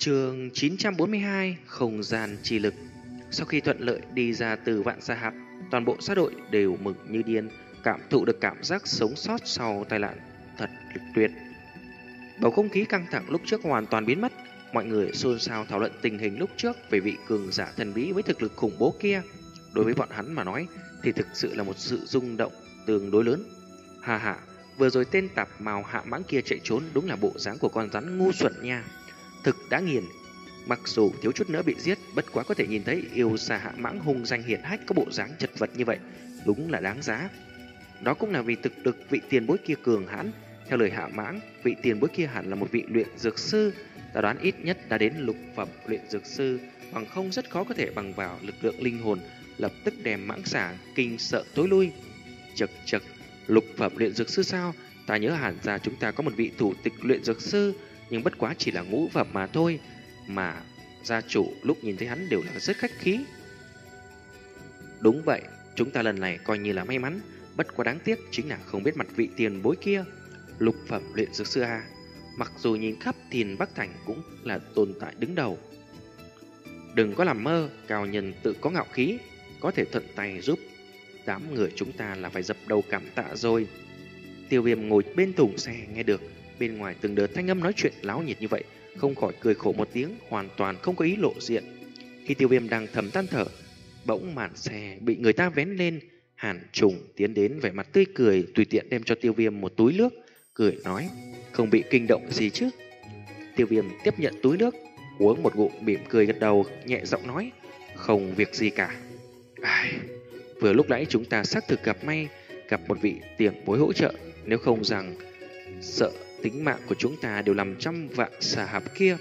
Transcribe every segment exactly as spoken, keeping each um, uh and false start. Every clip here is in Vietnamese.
Chương chín trăm bốn mươi hai, không gian chi lực. Sau khi thuận lợi đi ra từ Vạn Sa Hạp, toàn bộ xã đội đều mừng như điên, cảm thụ được cảm giác sống sót sau tai nạn thật tuyệt. Bầu không khí căng thẳng lúc trước hoàn toàn biến mất, mọi người xôn xao thảo luận tình hình lúc trước về vị cường giả thần bí với thực lực khủng bố kia. Đối với bọn hắn mà nói thì thực sự là một sự rung động tương đối lớn. Hà hà, vừa rồi tên tạp mào hạ mãng kia chạy trốn đúng là bộ dáng của con rắn ngu xuẩn nha. Thực đã nghiền. Mặc dù thiếu chút nữa bị giết, bất quá có thể nhìn thấy yêu xà hạ mãng hung danh hiển hách có bộ dáng chật vật như vậy, đúng là đáng giá. Đó cũng là vì thực lực vị tiền bối kia cường hãn. Theo lời hạ mãng, vị tiền bối kia hẳn là một vị luyện dược sư, ta đoán ít nhất đã đến lục phẩm luyện dược sư, bằng không rất khó có thể bằng vào lực lượng linh hồn lập tức đem mãng xà kinh sợ tối lui. Chật chật, lục phẩm luyện dược sư sao? Ta nhớ hẳn ra chúng ta có một vị thủ tịch luyện dược sư, nhưng bất quá chỉ là ngũ phẩm mà thôi, mà gia chủ lúc nhìn thấy hắn đều là rất khách khí. Đúng vậy, chúng ta lần này coi như là may mắn, bất quá đáng tiếc chính là không biết mặt vị tiền bối kia. Lục phẩm luyện dược sư à? Mặc dù nhìn khắp Thiên Bắc Thành cũng là tồn tại đứng đầu. Đừng có làm mơ, cao nhân tự có ngạo khí, có thể thuận tay giúp đám người chúng ta là phải dập đầu cảm tạ rồi. Tiêu Viêm ngồi bên thùng xe nghe được bên ngoài từng đợt thanh âm nói chuyện láo nhiệt như vậy, không khỏi cười khổ một tiếng, hoàn toàn không có ý lộ diện. Khi Tiêu Viêm đang thầm than thở, bỗng màn xe bị người ta vén lên, Hàn Trùng tiến đến vẻ mặt tươi cười, tùy tiện đem cho Tiêu Viêm một túi nước, cười nói: "Không bị kinh động gì chứ?" Tiêu Viêm tiếp nhận túi nước, uống một ngụm mỉm cười gật đầu, nhẹ giọng nói: "Không việc gì cả." Ai... Vừa lúc nãy chúng ta xác thực gặp may, gặp một vị tiền bối hỗ trợ, nếu không rằng sợ tính mạng của chúng ta đều nằm trong Vạn Sa Hạp kia.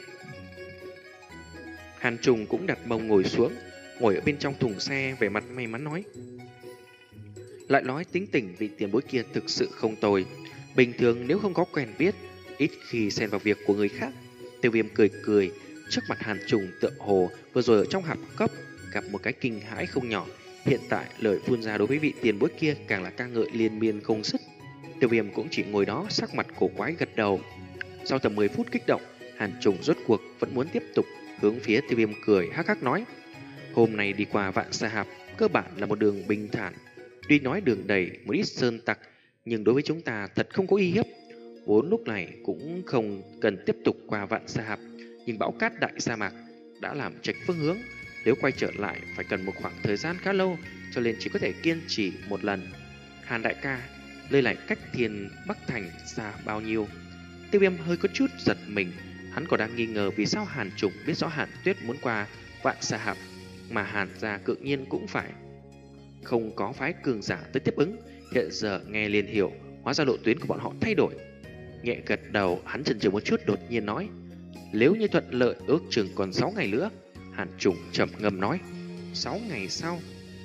Hàn Trùng cũng đặt mông ngồi xuống, ngồi ở bên trong thùng xe, vẻ mặt may mắn nói: "Lại nói tính tình vị tiền bối kia thực sự không tồi, bình thường nếu không có quen biết, ít khi xen vào việc của người khác." Tiêu Viêm cười cười, trước mặt Hàn Trùng tựa hồ vừa rồi ở trong hạp cốc gặp một cái kinh hãi không nhỏ, hiện tại lời phun ra đối với vị tiền bối kia càng là ca ngợi liên miên không dứt. Tiêu Viêm cũng chỉ ngồi đó sắc mặt cổ quái gật đầu. Sau tầm mười phút kích động, Hàn Trùng rốt cuộc vẫn muốn tiếp tục, hướng phía Tiêu Viêm cười hắc hắc nói: "Hôm nay đi qua Vạn Sa Hạp, cơ bản là một đường bình thản. Tuy nói đường đầy một ít sơn tặc, nhưng đối với chúng ta thật không có uy hiếp. Vốn lúc này cũng không cần tiếp tục qua Vạn Sa Hạp, nhưng bão cát đại sa mạc đã làm chệch phương hướng. Nếu quay trở lại phải cần một khoảng thời gian khá lâu, cho nên chỉ có thể kiên trì một lần. Hàn đại ca, nơi này cách Thiên Bắc Thành xa bao nhiêu?" Tiêu Viêm hơi có chút giật mình, hắn còn đang nghi ngờ vì sao Hàn Trùng biết rõ Hàn Tuyết muốn qua Vạn Sa Hạp, mà Hàn gia cự nhiên cũng phải không có phái cường giả tới tiếp ứng. Hiện giờ nghe liền hiểu, hóa ra lộ tuyến của bọn họ thay đổi. Nhẹ gật đầu, hắn chần chừ một chút đột nhiên nói: "Nếu như thuận lợi ước chừng còn sáu ngày nữa." Hàn Trùng trầm ngâm nói: sáu ngày sau?"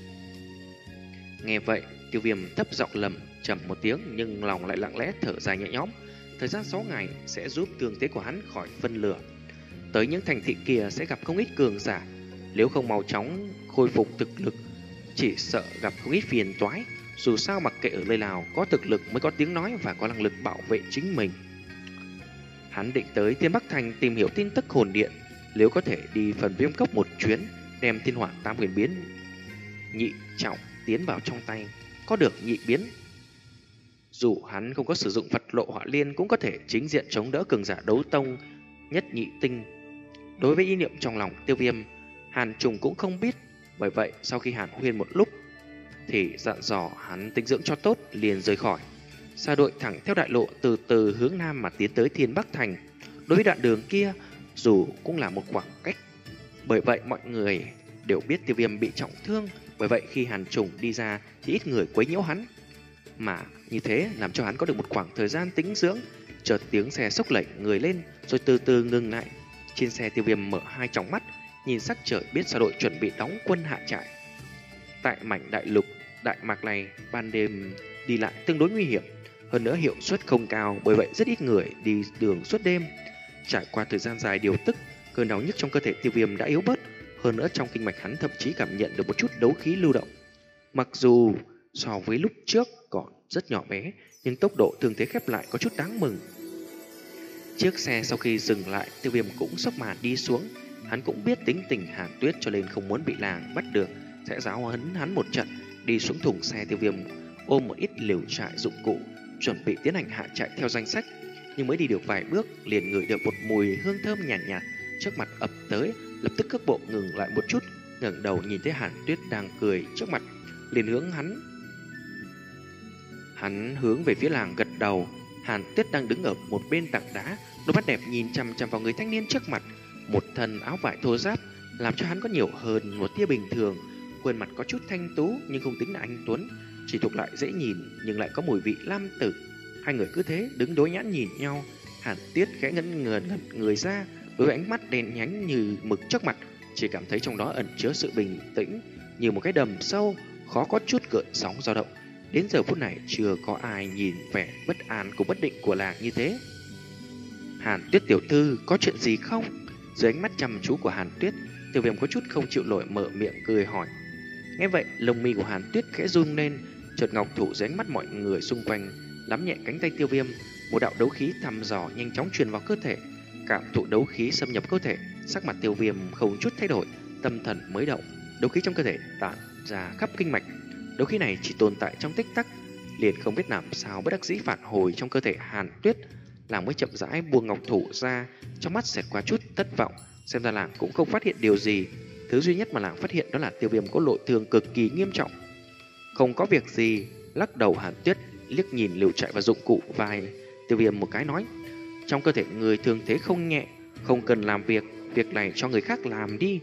Nghe vậy, Tiêu Viêm thấp giọng lầm trầm một tiếng, nhưng lòng lại lặng lẽ thở dài nhẹ nhõm. Thời gian sáu ngày sẽ giúp thương thế của hắn khỏi phân lửa. Tới những thành thị kia sẽ gặp không ít cường giả, nếu không mau chóng khôi phục thực lực, chỉ sợ gặp không ít phiền toái. Dù sao mặc kệ ở nơi nào, có thực lực mới có tiếng nói và có năng lực bảo vệ chính mình. Hắn định tới Thiên Bắc Thành tìm hiểu tin tức hồn điện, nếu có thể đi phần Viêm Cốc một chuyến, đem Thiên Hỏa Tam Huyền Biến nhị trọng tiến vào trong tay, có được nhị biến, dù hắn không có sử dụng Phật Lộ Hỏa Liên cũng có thể chính diện chống đỡ cường giả đấu tông nhất nhị tinh. Đối với ý niệm trong lòng Tiêu Viêm, Hàn Trùng cũng không biết, bởi vậy sau khi Hàn Huyên một lúc thì dặn dò hắn tinh dưỡng cho tốt, liền rời khỏi. Xa đội thẳng theo đại lộ từ từ hướng nam mà tiến tới Thiên Bắc Thành. Đối với đoạn đường kia, dù cũng là một khoảng cách, bởi vậy mọi người đều biết Tiêu Viêm bị trọng thương, bởi vậy khi Hàn Trùng đi ra thì ít người quấy nhiễu hắn, mà như thế làm cho hắn có được một khoảng thời gian tĩnh dưỡng. Chợt tiếng xe xốc lẩy người lên, rồi từ từ ngừng lại. Trên xe Tiêu Viêm mở hai tròng mắt, nhìn sắc trời biết xa đội chuẩn bị đóng quân hạ trại. Tại mảnh đại lục Đại Mạc này, ban đêm đi lại tương đối nguy hiểm, hơn nữa hiệu suất không cao, bởi vậy rất ít người đi đường suốt đêm. Trải qua thời gian dài điều tức, cơn đau nhức trong cơ thể Tiêu Viêm đã yếu bớt, hơn nữa trong kinh mạch hắn thậm chí cảm nhận được một chút đấu khí lưu động. Mặc dù so với lúc trước còn rất nhỏ bé, nhưng tốc độ thương thế khép lại có chút đáng mừng. Chiếc xe sau khi dừng lại, Tiêu Viêm cũng xốc màn đi xuống. Hắn cũng biết tính tình Hàn Tuyết cho nên không muốn bị làng bắt được, sẽ giáo huấn hắn một trận. Đi xuống thùng xe, Tiêu Viêm ôm một ít liều trại dụng cụ, chuẩn bị tiến hành hạ trại theo danh sách. Nhưng mới đi được vài bước, liền ngửi được một mùi hương thơm nhàn nhạt, nhạt trước mặt ập tới, lập tức cước bộ ngừng lại một chút, ngẩng đầu nhìn thấy Hàn Tuyết đang cười trước mặt, liền hướng hắn. Hắn hướng về phía làng gật đầu. Hàn Tuyết đang đứng ở một bên tảng đá, đôi mắt đẹp nhìn chằm chằm vào người thanh niên trước mặt. Một thân áo vải thô ráp làm cho hắn có nhiều hơn một tia bình thường. Khuôn mặt có chút thanh tú nhưng không tính là anh tuấn, chỉ thuộc lại dễ nhìn nhưng lại có mùi vị lam tử. Hai người cứ thế đứng đối nhãn nhìn nhau. Hàn Tuyết khẽ ngẩn ngẩn người ra, với ánh mắt đen nhánh như mực trước mặt, chỉ cảm thấy trong đó ẩn chứa sự bình tĩnh như một cái đầm sâu, khó có chút gợn sóng dao động. Đến giờ phút này chưa có ai nhìn vẻ bất an cùng bất định của làng như thế. Hàn Tuyết tiểu thư, có chuyện gì không? Dưới ánh mắt chăm chú của Hàn Tuyết, Tiêu Viêm có chút không chịu nổi mở miệng cười hỏi. Nghe vậy, lông mi của Hàn Tuyết khẽ run lên, chợt ngọc thủ dưới ánh mắt mọi người xung quanh, nắm nhẹ cánh tay Tiêu Viêm, một đạo đấu khí thăm dò nhanh chóng truyền vào cơ thể. Cảm thụ đấu khí xâm nhập cơ thể, sắc mặt Tiêu Viêm không chút thay đổi, tâm thần mới động, đấu khí trong cơ thể tản ra khắp kinh mạch. Đấu khí này chỉ tồn tại trong tích tắc, liền không biết làm sao bất đắc dĩ phản hồi trong cơ thể Hàn Tuyết. Làng mới chậm rãi buông ngọc thủ ra, trong mắt xẹt qua chút thất vọng. Xem ra làng cũng không phát hiện điều gì. Thứ duy nhất mà làng phát hiện đó là Tiêu Viêm có nội thương cực kỳ nghiêm trọng. Không có việc gì, lắc đầu Hàn Tuyết liếc nhìn liều trại và dụng cụ vai Tiêu Viêm một cái nói, trong cơ thể người thương thế không nhẹ, không cần làm việc, việc này cho người khác làm đi.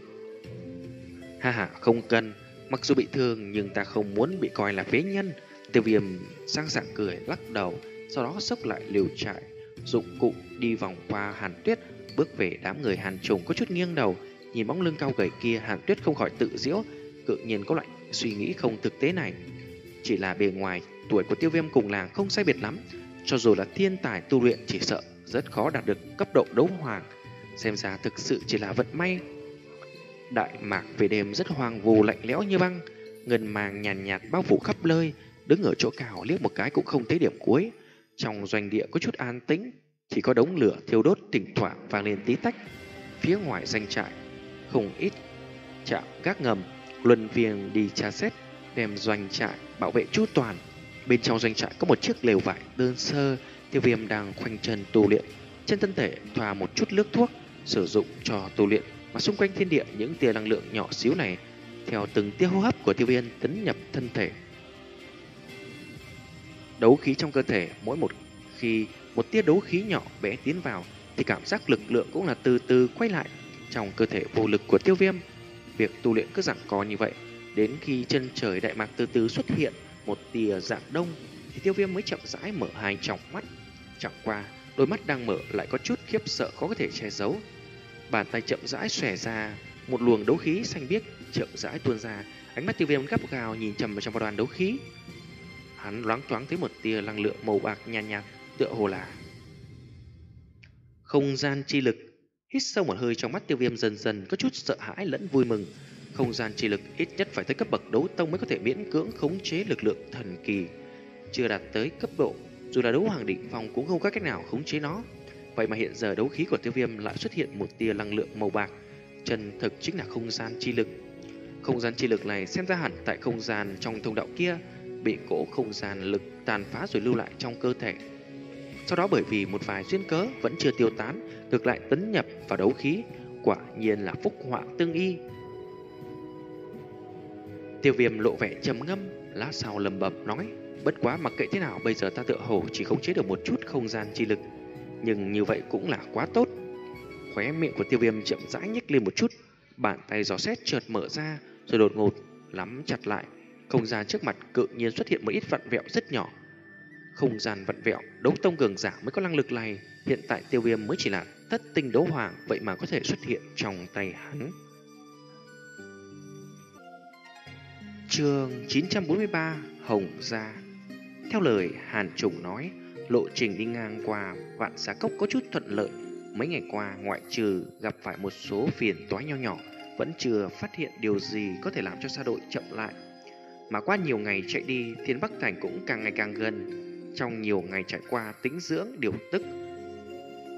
Ha ha, không cần, mặc dù bị thương nhưng ta không muốn bị coi là phế nhân. Tiêu Viêm sang sảng cười lắc đầu, sau đó xốc lại liều trại dụng cụ, đi vòng qua Hàn Tuyết, bước về đám người Hàn Trùng, có chút nghiêng đầu nhìn bóng lưng cao gầy kia. Hàn Tuyết không khỏi tự giễu, tự nhiên có loại suy nghĩ không thực tế này. Chỉ là bề ngoài tuổi của Tiêu Viêm cùng làng không sai biệt lắm, cho dù là thiên tài tu luyện chỉ sợ rất khó đạt được cấp độ đấu hoàng. Xem ra thực sự chỉ là vận may. Đại mạc về đêm rất hoang vu lạnh lẽo như băng, ngân màng nhàn nhạt, nhạt bao phủ khắp nơi. Đứng ở chỗ cao liếc một cái cũng không thấy điểm cuối. Trong doanh địa có chút an tĩnh, chỉ có đống lửa thiêu đốt thỉnh thoảng vang lên tí tách. Phía ngoài doanh trại không ít trạm gác ngầm luân phiên đi tra xét, đem doanh trại bảo vệ chu toàn. Bên trong doanh trại có một chiếc lều vải đơn sơ. Tiêu Viêm đang khoanh chân tu luyện, trên thân thể thoa một chút nước thuốc sử dụng cho tu luyện, mà xung quanh thiên địa những tia năng lượng nhỏ xíu này theo từng tia hô hấp của Tiêu Viêm tấn nhập thân thể. Đấu khí trong cơ thể, mỗi một khi một tia đấu khí nhỏ bé tiến vào thì cảm giác lực lượng cũng là từ từ quay lại trong cơ thể vô lực của Tiêu Viêm. Việc tu luyện cứ giằng co như vậy, đến khi chân trời đại mạc từ từ xuất hiện một tia dạng đông thì Tiêu Viêm mới chậm rãi mở hai tròng mắt. Chẳng qua đôi mắt đang mở lại có chút khiếp sợ khó có thể che giấu. Bàn tay chậm rãi xòe ra, một luồng đấu khí xanh biếc chậm rãi tuôn ra. Ánh mắt Tiêu Viêm gắt gao nhìn chằm vào trong đoàn đấu khí. Hắn loáng thoáng thấy một tia năng lượng màu bạc nhàn nhạt, nhạt, tựa hồ là không gian chi lực. Hít sâu một hơi, trong mắt Tiêu Viêm dần dần có chút sợ hãi lẫn vui mừng. Không gian chi lực ít nhất phải tới cấp bậc đấu tông mới có thể miễn cưỡng khống chế lực lượng thần kỳ. Chưa đạt tới cấp độ, dù là đấu hoàng đỉnh phong cũng không có cách nào khống chế nó. Vậy mà hiện giờ đấu khí của Tiêu Viêm lại xuất hiện một tia năng lượng màu bạc, chân thực chính là không gian chi lực. Không gian chi lực này xem ra hẳn tại không gian trong thông đạo kia bị cỗ không gian lực tàn phá rồi lưu lại trong cơ thể. Sau đó bởi vì một vài duyên cớ vẫn chưa tiêu tán, ngược lại tấn nhập vào đấu khí, quả nhiên là phúc họa tương y. Tiêu Viêm lộ vẻ trầm ngâm, lát sau lầm bầm nói, bất quá mặc kệ thế nào bây giờ ta tựa hồ chỉ khống chế được một chút không gian chi lực, nhưng như vậy cũng là quá tốt. Khóe miệng của Tiêu Viêm chậm rãi nhếch lên một chút, bàn tay gió xét chợt mở ra rồi đột ngột nắm chặt lại. Không gian trước mặt tự nhiên xuất hiện một ít vặn vẹo rất nhỏ. Không gian vặn vẹo, đấu tông cường giả mới có năng lực này. Hiện tại Tiêu Viêm mới chỉ là thất tinh đấu hoàng, vậy mà có thể xuất hiện trong tay hắn. Chương chín trăm bốn mươi ba, Hồng Gia. Theo lời Hàn Trùng nói, lộ trình đi ngang qua Vạn Xà Cốc có chút thuận lợi. Mấy ngày qua, ngoại trừ gặp phải một số phiền toái nho nhỏ, vẫn chưa phát hiện điều gì có thể làm cho xa đội chậm lại. Mà qua nhiều ngày chạy đi, Thiên Bắc Thành cũng càng ngày càng gần. Trong nhiều ngày trải qua tĩnh dưỡng điều tức,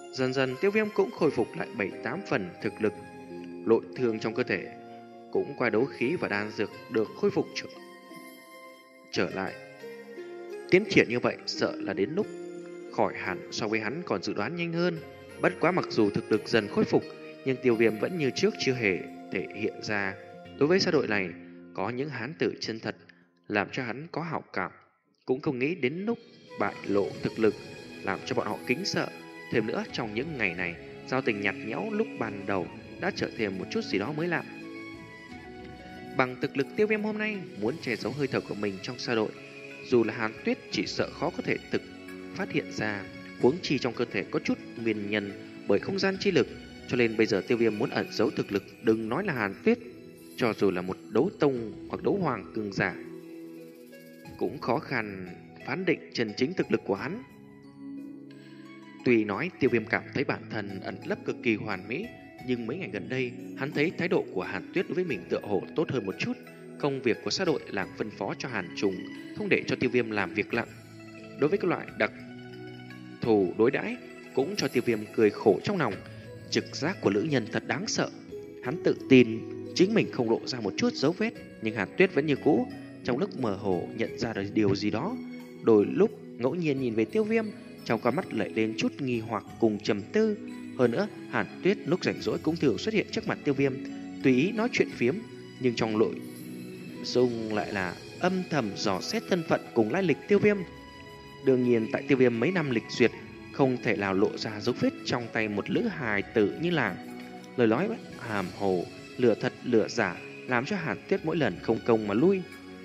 Dần dần Tiêu Viêm cũng khôi phục lại bảy tám phần thực lực. Nội thương trong cơ thể cũng qua đấu khí và đan dược được khôi phục trở, trở lại. Tiến triển như vậy sợ là đến lúc khỏi hẳn so với hắn còn dự đoán nhanh hơn. Bất quá mặc dù thực lực dần khôi phục, nhưng Tiêu Viêm vẫn như trước chưa hề thể hiện ra. Đối với xã đội này, có những hán tử chân thật làm cho hắn có hảo cảm, cũng không nghĩ đến lúc bại lộ thực lực làm cho bọn họ kính sợ. Thêm nữa, trong những ngày này, giao tình nhạt nhẽo lúc ban đầu đã trở thêm một chút gì đó mới lạ. Bằng thực lực Tiêu Viêm hôm nay, muốn che giấu hơi thở của mình trong xã đội, dù là Hàn Tuyết chỉ sợ khó có thể thực phát hiện ra, huống chi trong cơ thể có chút nguyên nhân bởi không gian chi lực, cho nên bây giờ Tiêu Viêm muốn ẩn giấu thực lực, đừng nói là Hàn Tuyết, cho dù là một đấu tông hoặc đấu hoàng cường giả, cũng khó khăn phán định chân chính thực lực của hắn. Tuy nói Tiêu Viêm cảm thấy bản thân ẩn lấp cực kỳ hoàn mỹ, nhưng mấy ngày gần đây, hắn thấy thái độ của Hàn Tuyết đối với mình tựa hồ tốt hơn một chút. Công việc của xã đội làm phân phó cho Hàn Trùng, không để cho Tiêu Viêm làm việc lặng. Đối với các loại đặc thù đối đãi, cũng cho Tiêu Viêm cười khổ trong lòng. Trực giác của nữ nhân thật đáng sợ. Hắn tự tin chính mình không lộ ra một chút dấu vết, nhưng Hàn Tuyết vẫn như cũ. Trong lúc mơ hồ nhận ra được điều gì đó, đôi lúc ngẫu nhiên nhìn về Tiêu Viêm, trong con mắt lại lên chút nghi hoặc cùng trầm tư. Hơn nữa, Hàn Tuyết lúc rảnh rỗi cũng thường xuất hiện trước mặt Tiêu Viêm, tùy ý nói chuyện phiếm, nhưng trong nội dung lại là âm thầm dò xét thân phận cùng lai lịch Tiêu Viêm. Đương nhiên, tại Tiêu Viêm mấy năm lịch duyệt, không thể nào lộ ra dấu vết trong tay một lữ hài tử như làng. Lời nói hàm hồ, lửa thật lửa giả, làm cho Hàn Tuyết mỗi lần không công mà lui.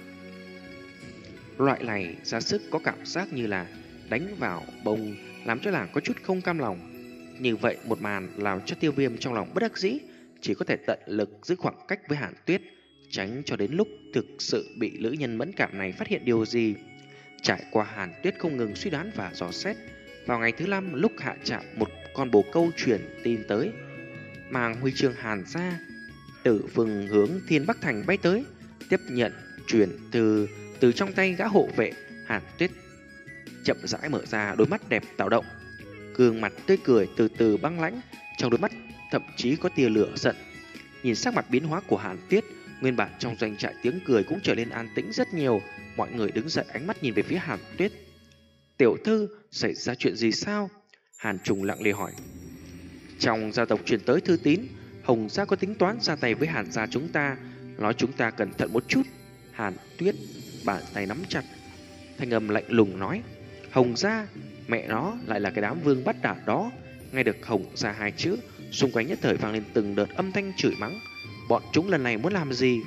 Loại này ra sức có cảm giác như là đánh vào bông, làm cho làng có chút không cam lòng. Như vậy một màn làm cho Tiêu Viêm trong lòng bất đắc dĩ, chỉ có thể tận lực giữ khoảng cách với Hàn Tuyết, tránh cho đến lúc thực sự bị nữ nhân mẫn cảm này phát hiện điều gì. Trải qua Hàn Tuyết không ngừng suy đoán và dò xét, vào ngày thứ năm lúc hạ trạm, một con bồ câu truyền tin tới, mang huy chương Hàn gia từ vùng hướng Thiên Bắc Thành bay tới, tiếp nhận truyền từ từ trong tay gã hộ vệ. Hàn Tuyết chậm rãi mở ra đôi mắt đẹp tạo động, gương mặt tươi cười từ từ băng lãnh, trong đôi mắt thậm chí có tia lửa giận. Nhìn sắc mặt biến hóa của Hàn Tuyết, nguyên bản trong doanh trại tiếng cười cũng trở nên an tĩnh rất nhiều. Mọi người đứng dậy, ánh mắt nhìn về phía Hàn Tuyết. Tiểu thư, xảy ra chuyện gì sao? Hàn Trùng lặng lẽ hỏi. Trong gia tộc truyền tới thư tín, Hồng gia có tính toán ra tay với Hàn gia chúng ta, nói chúng ta cẩn thận một chút. Hàn Tuyết bàn tay nắm chặt, thanh âm lạnh lùng nói. Hồng gia, mẹ nó lại là cái đám vương bắt đản đó. Nghe được Hồng gia hai chữ, xung quanh nhất thời vang lên từng đợt âm thanh chửi mắng. Bọn chúng lần này muốn làm gì?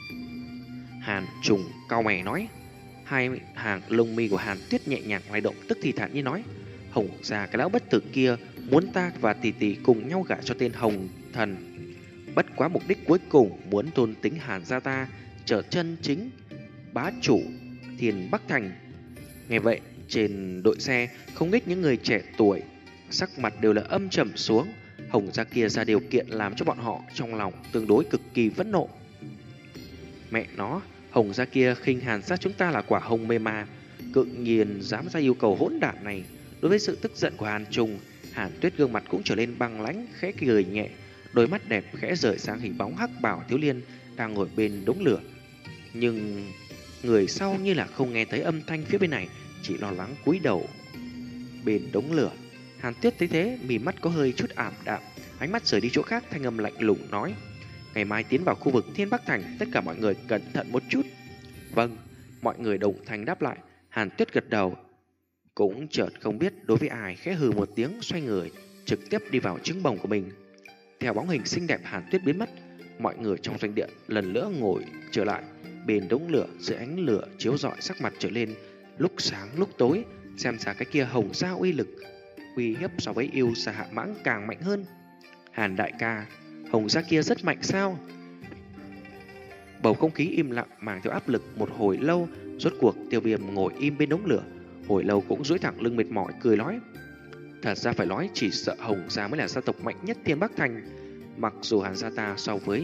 Hàn Trùng cau mày nói. Hai hàng lông mi của Hàn Tuyết nhẹ nhàng lay động, tức thì thản nhiên nói. Hồng gia cái lão bất tử kia muốn ta và tỷ tỷ cùng nhau gả cho tên Hồng Thần. Bất quá mục đích cuối cùng muốn tôn tính Hàn gia ta trở chân chính bá chủ Thiên Bắc Thành. Nghe vậy, trên đội xe không ít những người trẻ tuổi sắc mặt đều là âm trầm xuống. Hồng gia kia ra điều kiện làm cho bọn họ trong lòng tương đối cực kỳ phẫn nộ. Mẹ nó, Hồng gia kia khinh Hàn gia chúng ta là quả hồng mê ma, cự nhiên dám ra yêu cầu hỗn đản này. Đối với sự tức giận của Hàn Trùng, Hàn Tuyết gương mặt cũng trở nên băng lãnh, khẽ cười nhẹ, đôi mắt đẹp khẽ rời sang hình bóng hắc bảo thiếu niên đang ngồi bên đống lửa. Nhưng người sau như là không nghe thấy âm thanh phía bên này, chỉ lo lắng cúi đầu bên đống lửa. Hàn Tuyết thấy thế, mí mắt có hơi chút ảm đạm, ánh mắt rời đi chỗ khác, thanh âm lạnh lùng nói. Ngày mai tiến vào khu vực Thiên Bắc Thành, tất cả mọi người cẩn thận một chút. Vâng, mọi người đồng thanh đáp lại. Hàn Tuyết gật đầu, cũng chợt không biết đối với ai, khẽ hừ một tiếng, xoay người trực tiếp đi vào trứng bồng của mình. Theo bóng hình xinh đẹp Hàn Tuyết biến mất, mọi người trong doanh địa lần nữa ngồi trở lại bên đống lửa, dưới ánh lửa chiếu rọi, sắc mặt trở lên lúc sáng lúc tối, xem ra cái kia Hồng gia uy lực uy hiếp so với yêu xà hạ mãng càng mạnh hơn. Hàn đại ca, Hồng gia kia rất mạnh sao? Bầu không khí im lặng mang theo áp lực một hồi lâu. Rốt cuộc Tiêu Viêm ngồi im bên đống lửa hồi lâu cũng duỗi thẳng lưng mệt mỏi, cười nói. Thật ra phải nói, chỉ sợ Hồng gia mới là gia tộc mạnh nhất Thiên Bắc Thành. Mặc dù Hàn gia ta so với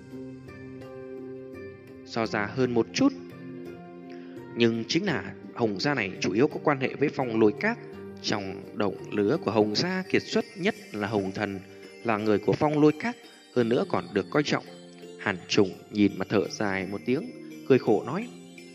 so ra hơn một chút, nhưng chính là Hồng gia này chủ yếu có quan hệ với Phong Lôi Các, Trong đồng lứa của Hồng gia, kiệt xuất nhất là Hồng Thần, là người của Phong Lôi Các, hơn nữa còn được coi trọng. Hàn Trùng nhìn mà thở dài một tiếng, cười khổ nói: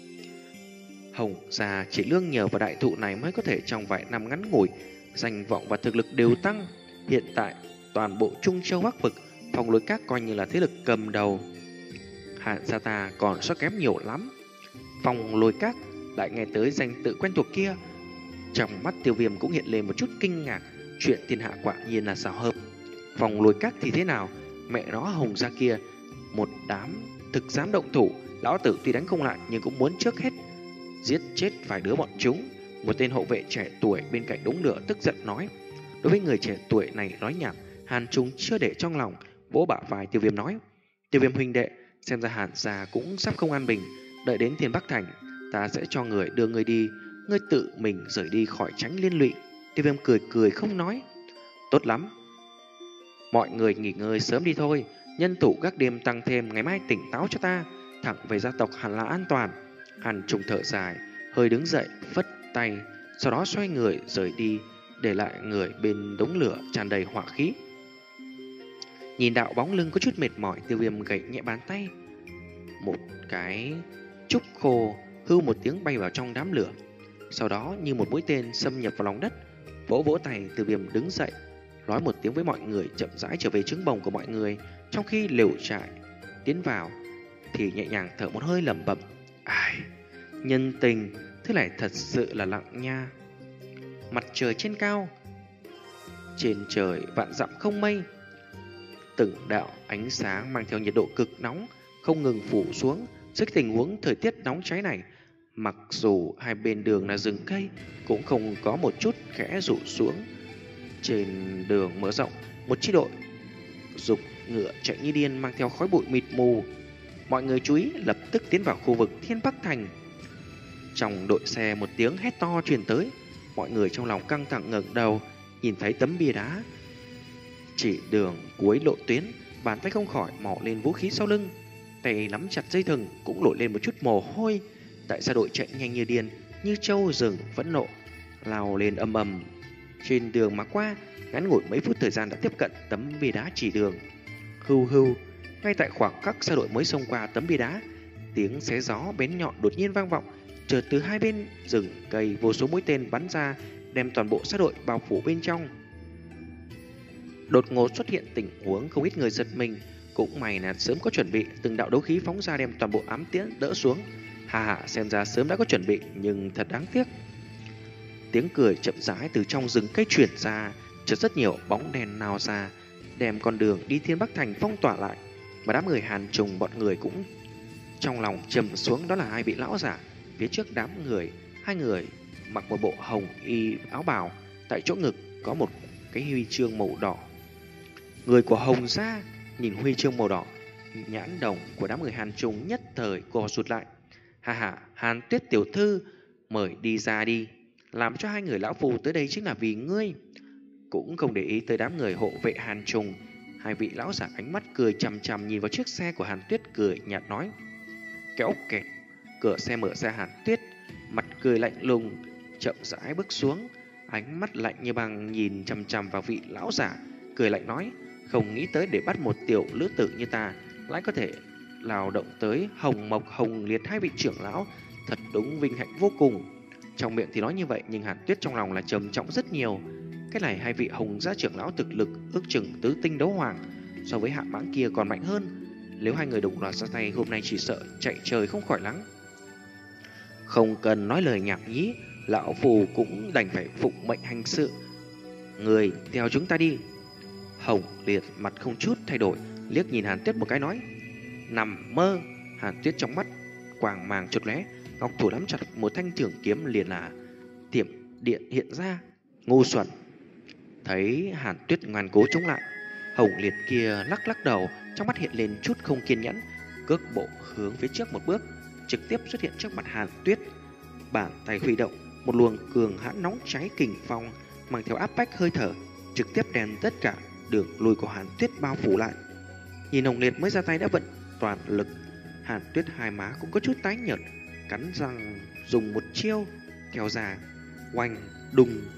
Hồng gia chỉ lương nhờ vào đại thụ này mới có thể trong vài năm ngắn ngủi, danh vọng và thực lực đều tăng. Hiện tại toàn bộ Trung Châu Bắc Vực, Phong Lôi Các coi như là thế lực cầm đầu. Hàn gia ta còn sót kém nhiều lắm. Phong Lôi Các lại nghe tới danh tự quen thuộc kia, trong mắt Tiêu Viêm cũng hiện lên một chút kinh ngạc. Chuyện thiên hạ quả nhiên là xảo hợp. Phong Lôi Các thì thế nào? Mẹ nó, Hồng gia kia một đám thực dám động thủ, lão tử tuy đánh không lại nhưng cũng muốn trước hết giết chết vài đứa bọn chúng. Một tên hộ vệ trẻ tuổi bên cạnh đống lửa tức giận nói. Đối với người trẻ tuổi này nói nhảm, Hàn Trung chưa để trong lòng, vỗ bả vai Tiêu Viêm nói: Tiêu Viêm huynh đệ, xem ra Hàn gia cũng sắp không an bình. Đợi đến Thiên Bắc Thành, ta sẽ cho người đưa người đi, ngươi tự mình rời đi khỏi tránh liên lụy. Tiêu Viêm cười cười không nói. Tốt lắm, mọi người nghỉ ngơi sớm đi thôi. Nhân thủ gác đêm tăng thêm, ngày mai tỉnh táo cho ta, thẳng về gia tộc hẳn là an toàn. Hàn Trung thở dài, hơi đứng dậy, phất tay, sau đó xoay người rời đi, để lại người bên đống lửa tràn đầy hỏa khí. Nhìn đạo bóng lưng có chút mệt mỏi, Tiêu Viêm gậy nhẹ bàn tay, một cái trúc khô hưu một tiếng bay vào trong đám lửa. Sau đó như một mũi tên xâm nhập vào lòng đất. Vỗ vỗ tay, Tiêu Viêm đứng dậy, nói một tiếng với mọi người, chậm rãi trở về trứng bồng của mọi người. Trong khi lều trại tiến vào thì nhẹ nhàng thở một hơi, lẩm bẩm: Ai, nhân tình thế này thật sự là lặng nha. Mặt trời trên cao, trên trời vạn dặm không mây, từng đạo ánh sáng mang theo nhiệt độ cực nóng không ngừng phủ xuống. Dưới tình huống thời tiết nóng cháy này, mặc dù hai bên đường là rừng cây, cũng không có một chút khẽ rủ xuống. Trên đường mở rộng, một chi đội dục ngựa chạy như điên, mang theo khói bụi mịt mù. Mọi người chú ý, lập tức tiến vào khu vực Thiên Bắc Thành. Trong đội xe một tiếng hét to truyền tới. Mọi người trong lòng căng thẳng ngẩng đầu, nhìn thấy tấm bia đá chỉ đường cuối lộ tuyến, bàn tay không khỏi mò lên vũ khí sau lưng, tay nắm chặt dây thừng, cũng nổi lên một chút mồ hôi. Đại gia đội chạy nhanh như điên, như trâu rừng phẫn nộ, lao lên ầm ầm. Trên đường mà qua, ngắn ngủi mấy phút thời gian đã tiếp cận tấm bia đá chỉ đường. Hưu hưu, ngay tại khoảng khắc gia đội mới xông qua tấm bia đá, tiếng xé gió bén nhọn đột nhiên vang vọng. Chợt từ hai bên rừng cây vô số mũi tên bắn ra, đem toàn bộ gia đội bao phủ bên trong. Đột ngột xuất hiện tình huống không ít người giật mình, cũng may là sớm có chuẩn bị, từng đạo đấu khí phóng ra đem toàn bộ ám tiễn đỡ xuống. Hà hà, xem ra sớm đã có chuẩn bị, nhưng thật đáng tiếc. Tiếng cười chậm rãi từ trong rừng cây truyền ra, chợt rất nhiều bóng đèn nào ra, đem con đường đi Thiên Bắc Thành phong tỏa lại. Mà đám người Hàn Trùng bọn người cũng trong lòng trầm xuống, đó là hai vị lão giả. Phía trước đám người, hai người mặc một bộ hồng y áo bào, tại chỗ ngực có một cái huy chương màu đỏ. Người của Hồng gia nhìn huy chương màu đỏ, nhãn đồng của đám người Hàn Trùng nhất thời co rụt lại. Hà hà, Hàn Tuyết tiểu thư, mời đi ra đi, làm cho hai người lão phù tới đây chính là vì ngươi. Cũng không để ý tới đám người hộ vệ Hàn Trùng, hai vị lão giả ánh mắt cười chằm chằm nhìn vào chiếc xe của Hàn Tuyết, cười nhạt nói. Kéo kẹt, cửa xe mở ra, Hàn Tuyết mặt cười lạnh lùng, chậm rãi bước xuống, ánh mắt lạnh như băng nhìn chằm chằm vào vị lão giả, cười lạnh nói: Không nghĩ tới để bắt một tiểu lữ tử như ta lại có thể lao động tới Hồng Mộc, Hồng Liệt hai vị trưởng lão, thật đúng vinh hạnh vô cùng. Trong miệng thì nói như vậy, nhưng Hàn Tuyết trong lòng là trầm trọng rất nhiều. Cái này hai vị Hồng gia trưởng lão thực lực ước chừng tứ tinh đấu hoàng, so với hạ mãng kia còn mạnh hơn. Nếu hai người đồng loạt ra tay, hôm nay chỉ sợ chạy trời không khỏi nắng. Không cần nói lời nhảm nhí, lão phù cũng đành phải phụng mệnh hành sự. Người theo chúng ta đi. Hồng Liệt mặt không chút thay đổi, liếc nhìn Hàn Tuyết một cái nói. Nằm mơ. Hàn Tuyết trong mắt quàng màng chột lóe, ngọc thủ nắm chặt một thanh trường kiếm liền là tiệm điện hiện ra. Ngu xuẩn. Thấy Hàn Tuyết ngoan cố chống lại, Hồng Liệt kia lắc lắc đầu, trong mắt hiện lên chút không kiên nhẫn, cước bộ hướng phía trước một bước, trực tiếp xuất hiện trước mặt Hàn Tuyết. Bàn tay huy động, một luồng cường hãn nóng cháy kình phong mang theo áp bách hơi thở, trực tiếp đem tất cả đường lui của Hàn Tuyết bao phủ lại. Nhìn Hồng Liệt mới ra tay đã vận toàn lực, Hàn Tuyết hai má cũng có chút tái nhợt, cắn răng dùng một chiêu kéo ra, oanh đùng,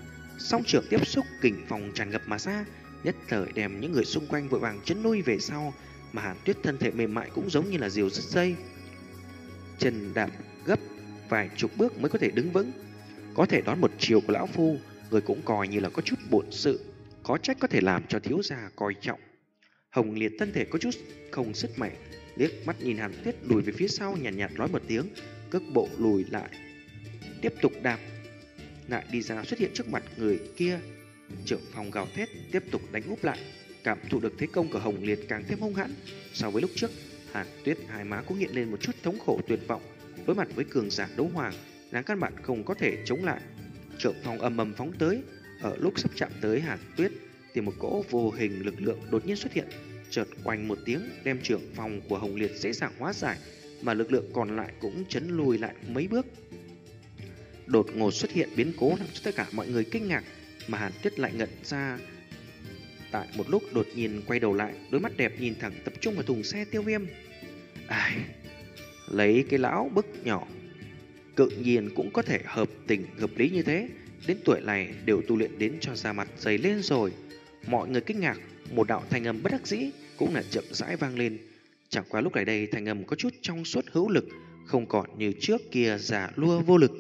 Song trưởng tiếp xúc kình phòng tràn ngập mà ra, nhất thời đem những người xung quanh vội vàng chấn lui về sau, mà Hàn Tuyết thân thể mềm mại cũng giống như là diều dứt dây, chân đạp gấp vài chục bước mới có thể đứng vững. Có thể đón một chiều của lão phu, người cũng coi như là có chút bổn sự, có trách có thể làm cho thiếu gia coi trọng. Hồng Liệt thân thể có chút không sức mạnh, liếc mắt nhìn Hàn Tuyết lùi về phía sau, nhàn nhạt, nhạt nói một tiếng, cước bộ lùi lại, tiếp tục đạp lại đi ra, xuất hiện trước mặt người kia. Trưởng phòng gào thét tiếp tục đánh úp lại, cảm thụ được thế công của Hồng Liệt càng thêm hung hãn. So với lúc trước, Hàn Tuyết hai má cũng hiện lên một chút thống khổ tuyệt vọng. Đối mặt với cường giả đấu hoàng, nàng căn bản không có thể chống lại. Trưởng phòng ầm ầm phóng tới, ở lúc sắp chạm tới Hàn Tuyết thì một cỗ vô hình lực lượng đột nhiên xuất hiện, chợt oanh một tiếng đem trưởng phòng của Hồng Liệt dễ dàng hóa giải, mà lực lượng còn lại cũng chấn lùi lại mấy bước. Đột ngột xuất hiện biến cố làm cho tất cả mọi người kinh ngạc, mà Hàn Tuyết lại ngẩn ra. Tại một lúc đột nhiên quay đầu lại, đôi mắt đẹp nhìn thẳng tập trung vào thùng xe Tiêu Viêm. Ai, lấy cái lão bức nhỏ cự nhiên cũng có thể hợp tình hợp lý như thế, đến tuổi này đều tu luyện đến cho da mặt dày lên rồi. Mọi người kinh ngạc, một đạo thanh âm bất đắc dĩ cũng là chậm rãi vang lên. Chẳng qua lúc này đây thanh âm có chút trong suốt hữu lực, không còn như trước kia già lua vô lực.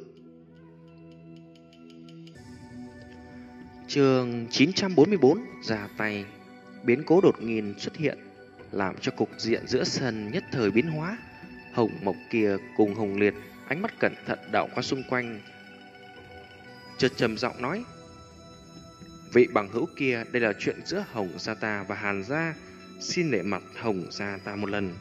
Chương chín trăm bốn mươi tư ra tay. Biến cố đột ngột xuất hiện, làm cho cục diện giữa sân nhất thời biến hóa. Hồng Mộc kia cùng Hồng Liệt ánh mắt cẩn thận đảo qua xung quanh, chợt trầm giọng nói: vị bằng hữu kia, đây là chuyện giữa Hồng gia ta và Hàn gia, xin nể mặt Hồng gia ta một lần.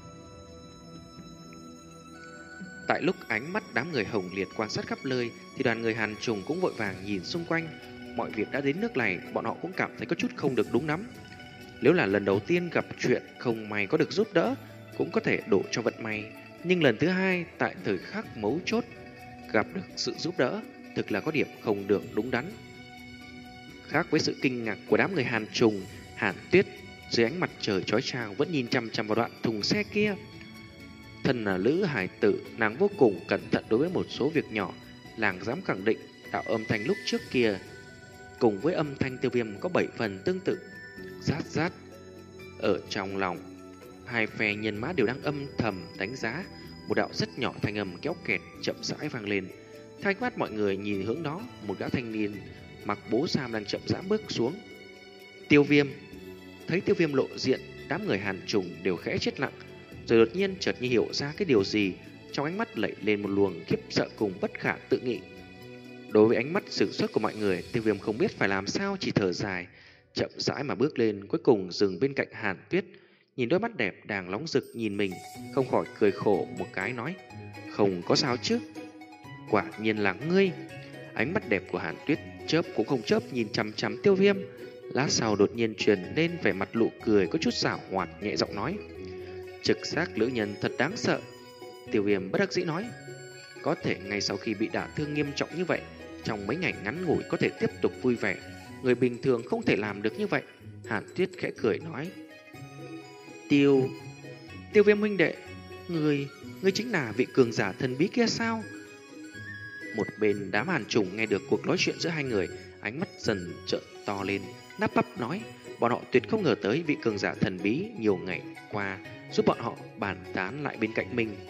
Tại lúc ánh mắt đám người Hồng Liệt quan sát khắp nơi, thì đoàn người Hàn Trùng cũng vội vàng nhìn xung quanh. Mọi việc đã đến nước này, bọn họ cũng cảm thấy có chút không được đúng lắm. Nếu là lần đầu tiên gặp chuyện không may có được giúp đỡ, cũng có thể đổ cho vận may. Nhưng lần thứ hai, tại thời khắc mấu chốt, gặp được sự giúp đỡ, thực là có điểm không được đúng đắn. Khác với sự kinh ngạc của đám người Hàn Trùng, Hàn Tuyết dưới ánh mặt trời chói chang vẫn nhìn chăm chăm vào đoạn thùng xe kia. Thân là lữ hải tử, nàng vô cùng cẩn thận đối với một số việc nhỏ. Nàng dám khẳng định đạo âm thanh lúc trước kia cùng với âm thanh Tiêu Viêm có bảy phần tương tự. Rát rát. Ở trong lòng hai phe nhân mã đều đang âm thầm đánh giá. Một đạo rất nhỏ thanh âm kéo kẹt chậm rãi vang lên. Thay mắt mọi người nhìn hướng đó, một gã thanh niên mặc bố sam đang chậm rãi bước xuống. Tiêu Viêm. Thấy Tiêu Viêm lộ diện, đám người Hàn Trùng đều khẽ chết lặng, rồi đột nhiên chợt như hiểu ra cái điều gì, trong ánh mắt lẩy lên một luồng khiếp sợ cùng bất khả tự nghị. Đối với ánh mắt sửng sốt của mọi người, Tiêu Viêm không biết phải làm sao, chỉ thở dài, chậm rãi mà bước lên, cuối cùng dừng bên cạnh Hàn Tuyết, nhìn đôi mắt đẹp đang nóng rực nhìn mình, không khỏi cười khổ một cái nói: không có sao chứ? Quả nhiên là ngươi. Ánh mắt đẹp của Hàn Tuyết chớp cũng không chớp nhìn chằm chằm Tiêu Viêm, lát sau đột nhiên truyền lên vẻ mặt nụ cười có chút giảo hoạt, nhẹ giọng nói: trực giác lữ nhân thật đáng sợ. Tiêu Viêm bất đắc dĩ nói: có thể ngay sau khi bị đả thương nghiêm trọng như vậy, trong mấy ngày ngắn ngủi có thể tiếp tục vui vẻ, người bình thường không thể làm được như vậy. Hàn Tuyết khẽ cười nói: Tiêu Tiêu Viêm huynh đệ, Người Ngươi chính là vị cường giả thần bí kia sao? Một bên đám Hàn Trùng nghe được cuộc nói chuyện giữa hai người, ánh mắt dần trợn to lên, nắp bắp nói: bọn họ tuyệt không ngờ tới vị cường giả thần bí nhiều ngày qua giúp bọn họ bàn tán lại bên cạnh mình.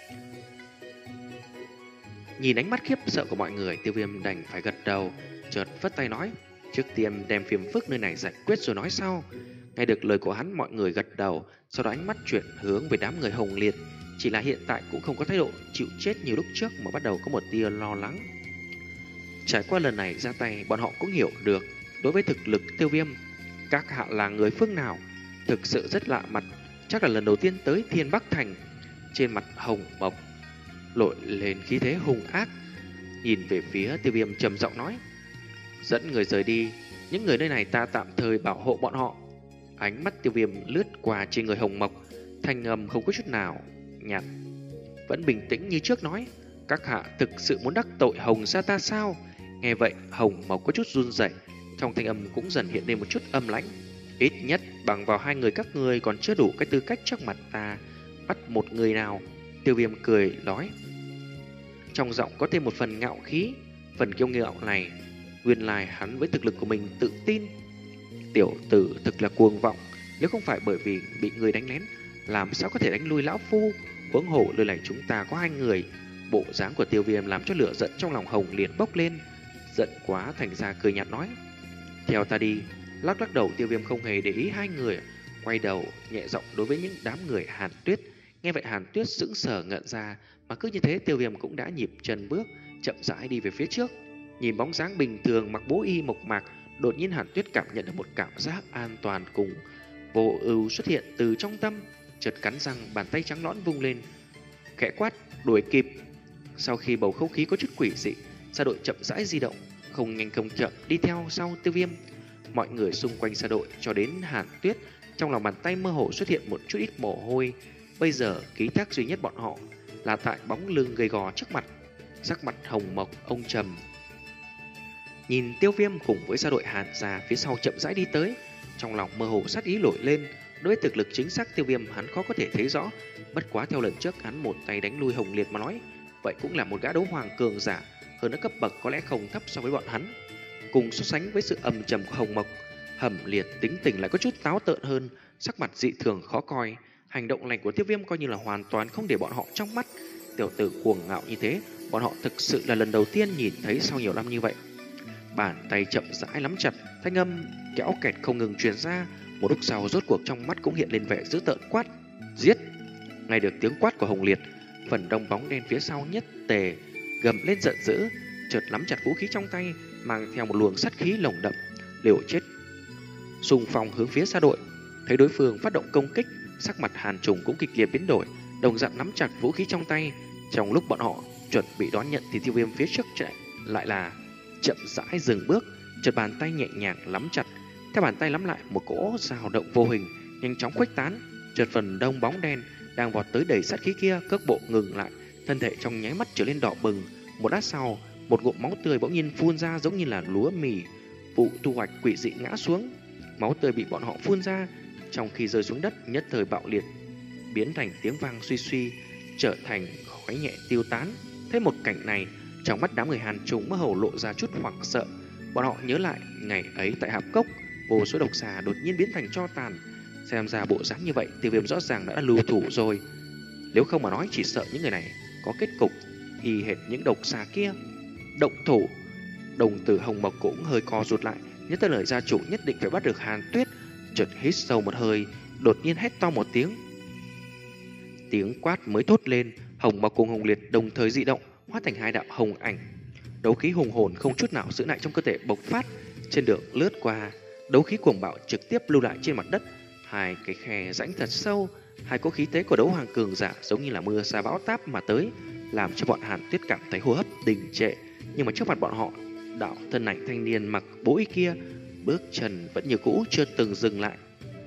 Nhìn ánh mắt khiếp sợ của mọi người, Tiêu Viêm đành phải gật đầu, chợt phất tay nói: trước tiên đem phiền phức nơi này giải quyết rồi nói sau. Nghe được lời của hắn, mọi người gật đầu, sau đó ánh mắt chuyển hướng về đám người Hồng Liệt. Chỉ là hiện tại cũng không có thái độ chịu chết như lúc trước, mà bắt đầu có một tia lo lắng. Trải qua lần này ra tay, bọn họ cũng hiểu được đối với thực lực Tiêu Viêm, các hạ là người phương nào, thực sự rất lạ mặt, chắc là lần đầu tiên tới Thiên Bắc Thành. Trên mặt Hồng Mộc lội lên khí thế hung ác, nhìn về phía Tiêu Viêm trầm giọng nói: dẫn người rời đi, những người nơi này ta tạm thời bảo hộ bọn họ. Ánh mắt Tiêu Viêm lướt qua trên người Hồng Mộc, thanh âm không có chút nào nhạt, vẫn bình tĩnh như trước nói: các hạ thực sự muốn đắc tội Hồng gia ta sao? Nghe vậy Hồng Mộc có chút run rẩy, trong thanh âm cũng dần hiện lên một chút âm lãnh. Ít nhất bằng vào hai người các ngươi còn chưa đủ cái tư cách trước mặt ta bắt một người nào. Tiêu Viêm cười nói, trong giọng có thêm một phần ngạo khí. Phần kiêu ngạo này Nguyên lai hắn với thực lực của mình tự tin. Tiểu tử thực là cuồng vọng, nếu không phải bởi vì bị người đánh lén, làm sao có thể đánh lui lão phu? Huống hồ nơi này chúng ta có hai người. Bộ dáng của Tiêu Viêm làm cho lửa giận trong lòng Hồng liền bốc lên. Giận quá thành ra cười nhạt nói: theo ta đi. Lắc lắc đầu, Tiêu Viêm không hề để ý hai người, quay đầu nhẹ giọng đối với những đám người Hàn Tuyết. Nghe vậy Hàn Tuyết sững sờ ngẩn ra, mà cứ như thế Tiêu Viêm cũng đã nhịp chân bước, chậm rãi đi về phía trước. Nhìn bóng dáng bình thường mặc bố y mộc mạc, đột nhiên Hàn Tuyết cảm nhận được một cảm giác an toàn cùng vô ưu xuất hiện từ trong tâm. Chợt cắn răng, bàn tay trắng nõn vung lên, khẽ quát: đuổi kịp. Sau khi bầu không khí có chút quỷ dị, Sa đội chậm rãi di động, không nhanh không chậm đi theo sau Tiêu Viêm. Mọi người xung quanh Sa đội cho đến Hàn Tuyết, trong lòng bàn tay mơ hồ xuất hiện một chút ít mồ hôi. Bây giờ ký thác duy nhất bọn họ là tại bóng lưng gầy gò trước mặt. Sắc mặt hồng mộc ông trầm, nhìn Tiêu Viêm cùng với Sa đội Hàn gia phía sau chậm rãi đi tới, trong lòng mơ hồ sát ý nổi lên. Đối với thực lực chính xác Tiêu Viêm hắn khó có thể thấy rõ, bất quá theo lần trước hắn một tay đánh lui Hồng Liệt mà nói, vậy cũng là một gã đấu hoàng cường giả, hơn nữa cấp bậc có lẽ không thấp so với bọn hắn. Cùng so sánh với sự âm trầm của Hồng Mộc, Hầm Liệt tính tình lại có chút táo tợn hơn, sắc mặt dị thường khó coi. Hành động này của Tiêu Viêm coi như là hoàn toàn không để bọn họ trong mắt. Tiểu tử cuồng ngạo như thế, bọn họ thực sự là lần đầu tiên nhìn thấy sau nhiều năm như vậy. Bàn tay chậm rãi nắm chặt, thanh âm kéo kẹt không ngừng truyền ra. Một lúc sau rốt cuộc trong mắt cũng hiện lên vẻ dữ tợn, quát: giết! Nghe được tiếng quát của Hồng Liệt, phần đông bóng đen phía sau nhất tề gầm lên giận dữ, chợt nắm chặt vũ khí trong tay, mang theo một luồng sát khí lồng đậm, liều chết xung phong hướng phía Sa đội. Thấy đối phương phát động công kích, sắc mặt Hàn Trùng cũng kịch liệt biến đổi, đồng dạng nắm chặt vũ khí trong tay. Trong lúc bọn họ chuẩn bị đón nhận thì Tiêu Viêm phía trước chạy lại là chậm rãi dừng bước, chợt bàn tay nhẹ nhàng nắm chặt. Theo bàn tay nắm lại, một cỗ dao động vô hình nhanh chóng khuếch tán, chợt phần đông bóng đen đang vọt tới đầy sát khí kia cước bộ ngừng lại, thân thể trong nháy mắt trở lên đỏ bừng. Một lát sau, một ngụm máu tươi bỗng nhiên phun ra giống như là lúa mì vụ thu hoạch quỷ dị ngã xuống. Máu tươi bị bọn họ phun ra, trong khi rơi xuống đất nhất thời bạo liệt, biến thành tiếng vang suy suy, trở thành khói nhẹ tiêu tán. Thấy một cảnh này, trong mắt đám người Hàn Trùng mơ hồ lộ ra chút hoảng sợ. Bọn họ nhớ lại ngày ấy tại Hạp Cốc, vô số độc xà đột nhiên biến thành tro tàn. Xem ra bộ dáng như vậy, Tiêu Viêm rõ ràng đã lưu thủ rồi. Nếu không mà nói, chỉ sợ những người này có kết cục y hệt những độc xà kia. Động thủ! Đồng tử Hồng Mộc cũng hơi co rụt lại, nhớ tới lời gia chủ nhất định phải bắt được Hàn Tuyết. Chợt hít sâu một hơi, đột nhiên hét to một tiếng. Tiếng quát mới thốt lên, Hồng Mộc cùng Hồng Liệt đồng thời dị động, hóa thành hai đạo hồng ảnh. Đấu khí hùng hồn không chút nào giữ lại trong cơ thể bộc phát, trên đường lướt qua, đấu khí cuồng bạo trực tiếp lưu lại trên mặt đất. Hai cái khe rãnh thật sâu, hai cỗ khí thế của đấu hoàng cường giả giống như là mưa sa bão táp mà tới, làm cho bọn Hàn Tuyết cảm thấy hô hấp đình trệ. Nhưng mà trước mặt bọn họ, đạo thân ảnh thanh niên mặc bố y kia bước chân vẫn như cũ chưa từng dừng lại.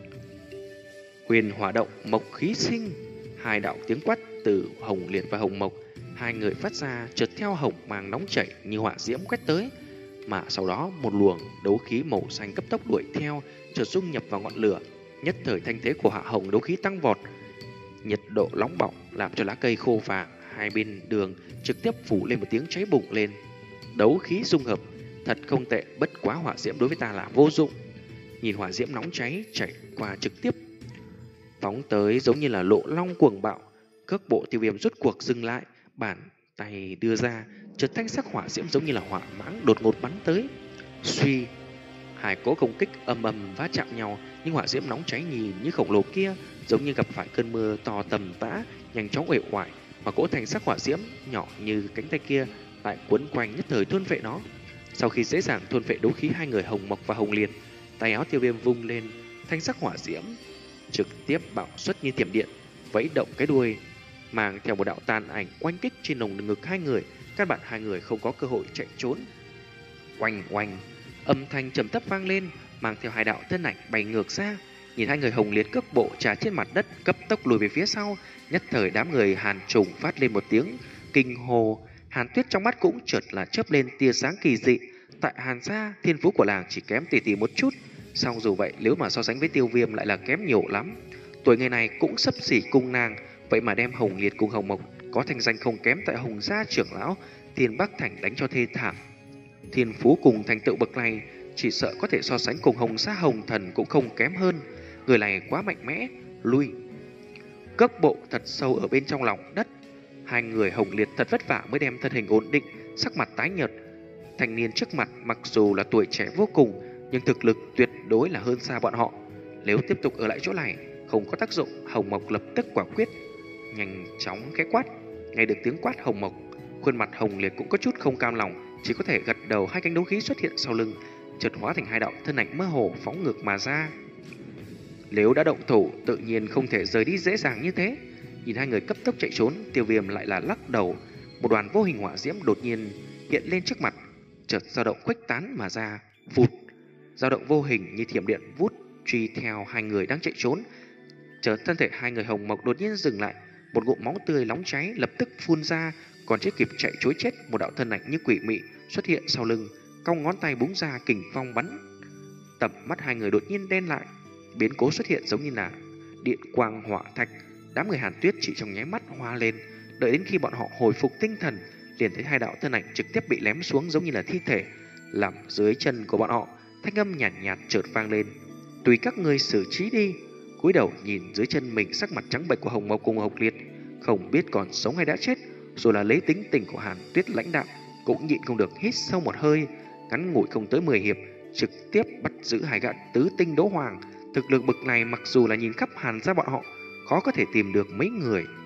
Huyền hỏa động, mộc khí sinh. Hai đạo tiếng quát từ Hồng Liệt và Hồng Mộc, hai người phát ra chợt theo hồng mang nóng chảy như hỏa diễm quét tới, mà sau đó một luồng đấu khí màu xanh cấp tốc đuổi theo, chợt dung nhập vào ngọn lửa. Nhất thời thanh thế của hạ hồng đấu khí tăng vọt, nhiệt độ nóng bỏng làm cho lá cây khô vàng hai bên đường trực tiếp phủ lên một tiếng cháy bùng lên. Đấu khí dung hợp thật không tệ, bất quá hỏa diễm đối với ta là vô dụng. Nhìn hỏa diễm nóng cháy chảy qua trực tiếp phóng tới giống như là lộ long cuồng bạo. Cước bộ Tiêu Viêm rốt cuộc dừng lại, bàn tay đưa ra, chợt thanh sắc hỏa diễm giống như là hỏa mãng đột ngột bắn tới. Suy, hai cỗ công kích ầm ầm va chạm nhau, nhưng hỏa diễm nóng cháy nhìn như khổng lồ kia giống như gặp phải cơn mưa to tầm tã, nhanh chóng uể oải, mà cỗ thanh sắc hỏa diễm nhỏ như cánh tay kia lại quấn quanh nhất thời thôn vệ nó. Sau khi dễ dàng thôn vệ đấu khí hai người Hồng Mộc và Hồng Liệt, tay áo Tiêu Viêm vung lên, thanh sắc hỏa diễm trực tiếp bạo xuất như thiểm điện, vẫy động cái đuôi, mang theo một đạo tàn ảnh oanh kích trên lồng ngực hai người. Các bạn hai người không có cơ hội chạy trốn. Oanh oanh, âm thanh trầm thấp vang lên, mang theo hai đạo thân ảnh bay ngược ra. Nhìn hai người Hồng Liệt cước bộ trà trên mặt đất, cấp tốc lùi về phía sau. Nhất thời đám người Hàn Trùng phát lên một tiếng kinh hồ. Hàn Tuyết trong mắt cũng chợt là chớp lên tia sáng kỳ dị. Tại Hàn gia, thiên phú của làng chỉ kém tỷ tỷ một chút, song dù vậy nếu mà so sánh với Tiêu Viêm lại là kém nhiều lắm. Tuổi người này cũng xấp xỉ cung nàng, vậy mà đem Hồng Liệt cùng Hồng Mộc có thành danh không kém tại Hồng gia trưởng lão Thiên Bắc Thành đánh cho thê thảm. Thiên phú cùng thành tựu bậc này chỉ sợ có thể so sánh cùng Hồng Sa Hồng Thần cũng không kém hơn. Người này quá mạnh mẽ, lui. Cước bộ thật sâu ở bên trong lòng đất. Hai người Hồng Liệt thật vất vả mới đem thân hình ổn định, sắc mặt tái nhợt. Thanh niên trước mặt mặc dù là tuổi trẻ vô cùng, nhưng thực lực tuyệt đối là hơn xa bọn họ. Nếu tiếp tục ở lại chỗ này, không có tác dụng, Hồng Mộc lập tức quả quyết, nhanh chóng khẽ quát. Nghe được tiếng quát Hồng Mộc, khuôn mặt Hồng Liệt cũng có chút không cam lòng, chỉ có thể gật đầu. Hai cánh đấu khí xuất hiện sau lưng, chợt hóa thành hai đạo thân ảnh mơ hồ phóng ngược mà ra. Nếu đã động thủ, tự nhiên không thể rời đi dễ dàng như thế. Nhìn hai người cấp tốc chạy trốn, Tiêu Viêm lại là lắc đầu. Một đoàn vô hình hỏa diễm đột nhiên hiện lên trước mặt, chợt dao động khuếch tán mà ra, vụt. Dao động vô hình như thiểm điện vút truy theo hai người đang chạy trốn. Chợt thân thể hai người Hồng Mộc đột nhiên dừng lại, một ngụm máu tươi nóng cháy lập tức phun ra, còn chưa kịp chạy trối chết, một đạo thân ảnh như quỷ mị xuất hiện sau lưng, cong ngón tay búng ra kình phong bắn. Tầm mắt hai người đột nhiên đen lại, biến cố xuất hiện giống như là điện quang hỏa thạch. Đám người Hàn Tuyết chỉ trong nháy mắt hoa lên, đợi đến khi bọn họ hồi phục tinh thần, liền thấy hai đạo thân ảnh trực tiếp bị ném xuống giống như là thi thể, làm dưới chân của bọn họ. Thanh âm nhàn nhạt, nhạt chợt vang lên: "Tùy các ngươi xử trí đi." Cúi đầu nhìn dưới chân mình, sắc mặt trắng bệch của Hồng Mộc cùng Hồng Liệt không biết còn sống hay đã chết, rồi là lấy tính tình của Hàn Tuyết lãnh đạo, cũng nhịn không được hít sâu một hơi. Ngắn ngủi không tới mười hiệp, trực tiếp bắt giữ hai gã tứ tinh đấu hoàng. Thực lực bậc này mặc dù là nhìn khắp Hàn gia bọn họ khó có thể tìm được mấy người.